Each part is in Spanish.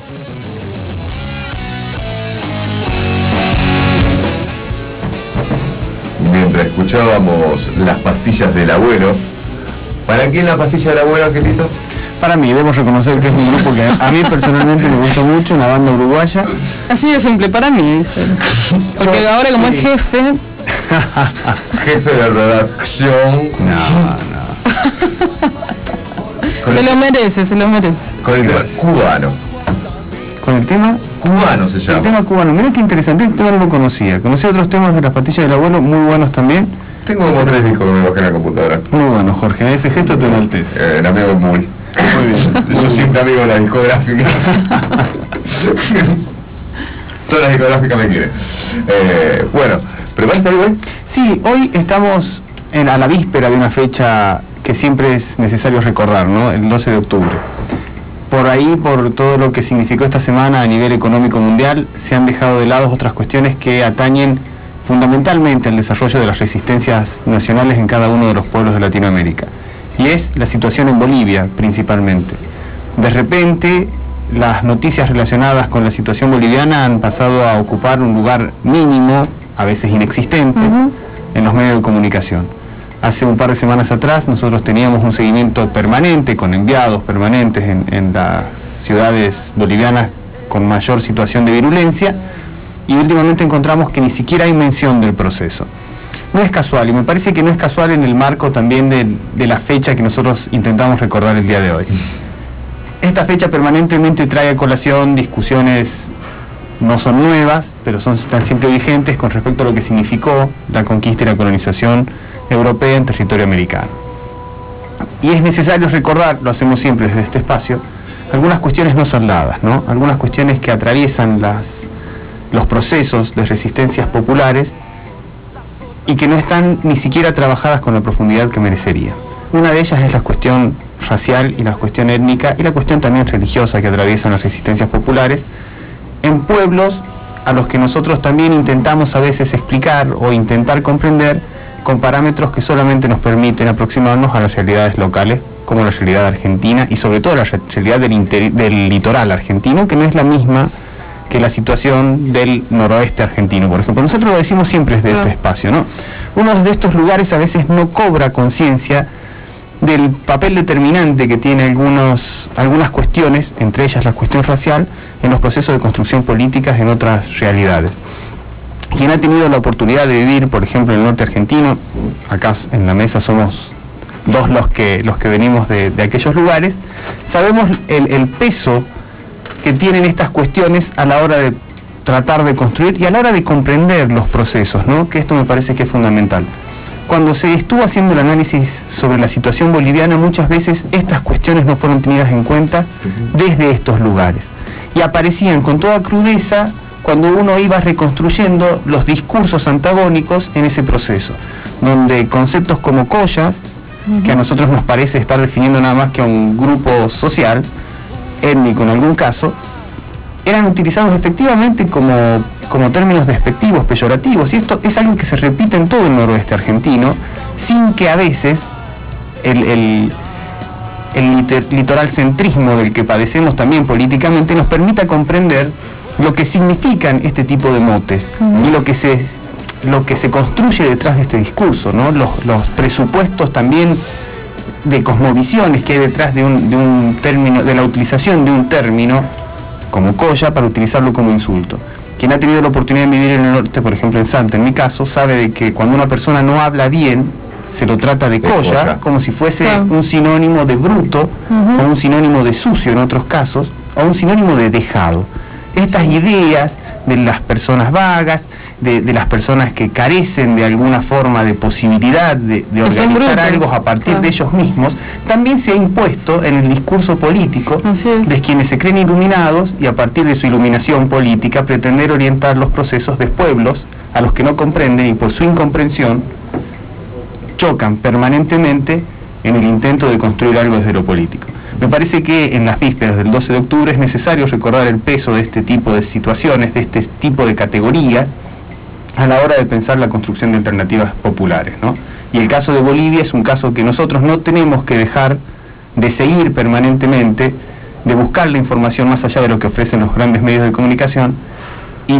Mientras escuchábamos Las pastillas del abuelo. ¿Para quién la pastilla del abuelo, Angelito? Para mí, debo reconocer que es un grupo que a mí personalmente me gustó mucho, una banda uruguaya. Así de simple, para mí, dice. Porque ahora como es jefe... Jefe de redacción. Se lo merece, se lo merece. Con el tema cubano. Con el tema cubano se llama. El tema cubano, mira qué interesante, este tema no lo conocía. Conocí otros temas de Las pastillas del abuelo, muy buenos también. Tengo como 3 discos que me bajé en la computadora. Muy bueno, Jorge, ese gesto te enaltece. Amigo muy. Muy bien. Yo siempre amigo de la discográfica. Todas las discográficas me quieren. Bueno, ¿preparaste algo hoy? Sí, hoy estamos a la víspera de una fecha que siempre es necesario recordar, ¿no? El 12 de octubre. Por ahí, por todo lo que significó esta semana a nivel económico mundial, se han dejado de lado otras cuestiones que atañen fundamentalmente al desarrollo de las resistencias nacionales en cada uno de los pueblos de Latinoamérica. Y es la situación en Bolivia, principalmente. De repente, las noticias relacionadas con la situación boliviana han pasado a ocupar un lugar mínimo, a veces inexistente, en los medios de comunicación. Hace un par de semanas atrás nosotros teníamos un seguimiento permanente, con enviados permanentes en las ciudades bolivianas con mayor situación de virulencia, y últimamente encontramos que ni siquiera hay mención del proceso. No es casual, y me parece que no es casual en el marco también de la fecha que nosotros intentamos recordar el día de hoy. Esta fecha permanentemente trae a colación discusiones, no son nuevas, pero están siempre vigentes con respecto a lo que significó la conquista y la colonización europea en territorio americano. Y es necesario recordar, lo hacemos siempre desde este espacio, algunas cuestiones no saldadas, ¿no? Algunas cuestiones que atraviesan los procesos de resistencias populares y que no están ni siquiera trabajadas con la profundidad que merecería. Una de ellas es la cuestión racial y la cuestión étnica y la cuestión también religiosa que atraviesan las resistencias populares en pueblos a los que nosotros también intentamos a veces explicar o intentar comprender con parámetros que solamente nos permiten aproximarnos a las realidades locales, como la realidad argentina y sobre todo la realidad del litoral argentino, que no es la misma que la situación del noroeste argentino, por ejemplo. Nosotros lo decimos siempre desde este espacio, ¿no? Uno de estos lugares a veces no cobra conciencia del papel determinante que tiene algunas cuestiones, entre ellas la cuestión racial, en los procesos de construcción política en otras realidades. Quien ha tenido la oportunidad de vivir, por ejemplo, en el norte argentino, acá en la mesa somos dos los que venimos de aquellos lugares, sabemos el peso que tienen estas cuestiones a la hora de tratar de construir y a la hora de comprender los procesos, ¿no? Que esto me parece que es fundamental. Cuando se estuvo haciendo el análisis sobre la situación boliviana, muchas veces estas cuestiones no fueron tenidas en cuenta desde estos lugares y aparecían con toda crudeza cuando uno iba reconstruyendo los discursos antagónicos en ese proceso, donde conceptos como collas, que a nosotros nos parece estar definiendo nada más que a un grupo social, étnico en algún caso, eran utilizados efectivamente como términos despectivos, peyorativos, y esto es algo que se repite en todo el noroeste argentino, sin que a veces el litoral centrismo del que padecemos también políticamente nos permita comprender lo que significan este tipo de motes y lo que se construye detrás de este discurso, ¿no? Los presupuestos también de cosmovisiones que hay detrás de un término, de la utilización de un término como colla para utilizarlo como insulto. Quien ha tenido la oportunidad de vivir en el norte, por ejemplo en Salta, en mi caso, sabe de que cuando una persona no habla bien, se lo trata de colla, como si fuese un sinónimo de bruto, o un sinónimo de sucio en otros casos, o un sinónimo de dejado. Estas ideas de las personas vagas, de las personas que carecen de alguna forma de posibilidad de organizar algo a partir de ellos mismos, también se ha impuesto en el discurso político de quienes se creen iluminados y a partir de su iluminación política pretender orientar los procesos de pueblos a los que no comprenden y por su incomprensión chocan permanentemente en el intento de construir algo desde lo político. Me parece que en las vísperas del 12 de octubre es necesario recordar el peso de este tipo de situaciones, de este tipo de categorías, a la hora de pensar la construcción de alternativas populares, ¿no? Y el caso de Bolivia es un caso que nosotros no tenemos que dejar de seguir permanentemente de buscar la información más allá de lo que ofrecen los grandes medios de comunicación y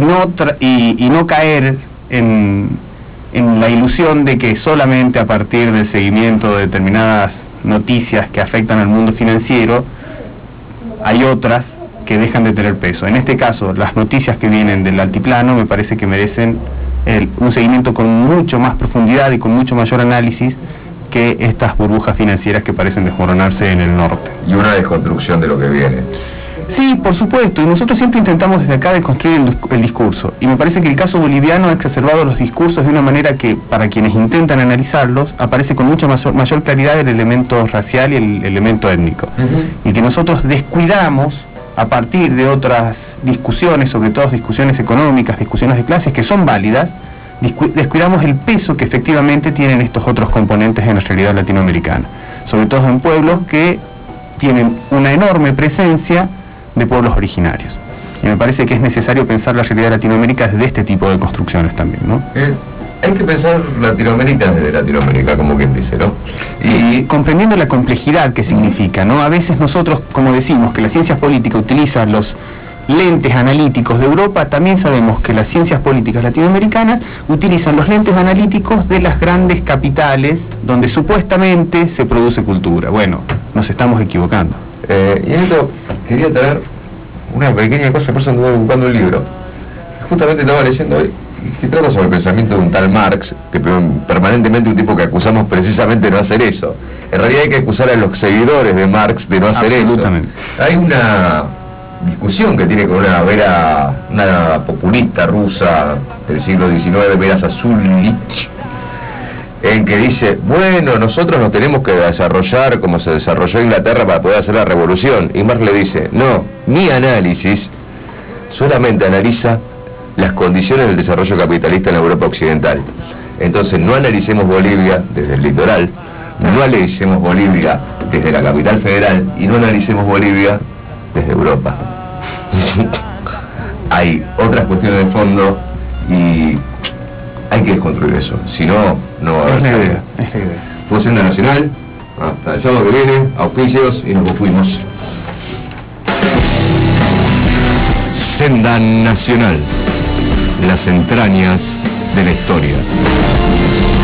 no caer en la ilusión de que solamente a partir del seguimiento de determinadas noticias que afectan al mundo financiero hay otras que dejan de tener peso. En este caso, las noticias que vienen del altiplano me parece que merecen un seguimiento con mucho más profundidad y con mucho mayor análisis que estas burbujas financieras que parecen desmoronarse en el norte. Y una desconstrucción de lo que viene. Sí, por supuesto, y nosotros siempre intentamos desde acá desconstruir el discurso, y me parece que el caso boliviano ha exacerbado los discursos de una manera que, para quienes intentan analizarlos, aparece con mucha mayor claridad el elemento racial y el elemento étnico, y que nosotros descuidamos a partir de otras discusiones, sobre todo discusiones económicas, discusiones de clases que son válidas, descuidamos el peso que efectivamente tienen estos otros componentes en la realidad latinoamericana, sobre todo en pueblos que tienen una enorme presencia de pueblos originarios. Y me parece que es necesario pensar la realidad de Latinoamérica desde este tipo de construcciones también, ¿no? Hay que pensar Latinoamérica desde Latinoamérica, como quien dice, ¿no? Y comprendiendo la complejidad que significa, ¿no? A veces nosotros, como decimos, que las ciencias políticas utilizan los lentes analíticos de Europa, también sabemos que las ciencias políticas latinoamericanas utilizan los lentes analíticos de las grandes capitales donde supuestamente se produce cultura. Bueno, nos estamos equivocando. Y en esto quería traer una pequeña cosa, por eso anduve buscando un libro. Justamente estaba leyendo hoy, que trata sobre el pensamiento de un tal Marx, que permanentemente un tipo que acusamos precisamente de no hacer eso. En realidad hay que acusar a los seguidores de Marx de no hacer eso. Hay una discusión que tiene con una populista rusa del siglo XIX, Vera Sassulich, en que dice, bueno, nosotros nos tenemos que desarrollar como se desarrolló Inglaterra para poder hacer la revolución. Y Marx le dice, no, mi análisis solamente analiza las condiciones del desarrollo capitalista en la Europa occidental. Entonces no analicemos Bolivia desde el litoral, no analicemos Bolivia desde la capital federal y no analicemos Bolivia desde Europa. Hay otras cuestiones de fondo y hay que desconstruir eso, si no, no va a haber salida. Fue Senda Nacional, hasta el sábado que viene, auspicios y nos fuimos. Senda Nacional, las entrañas de la historia.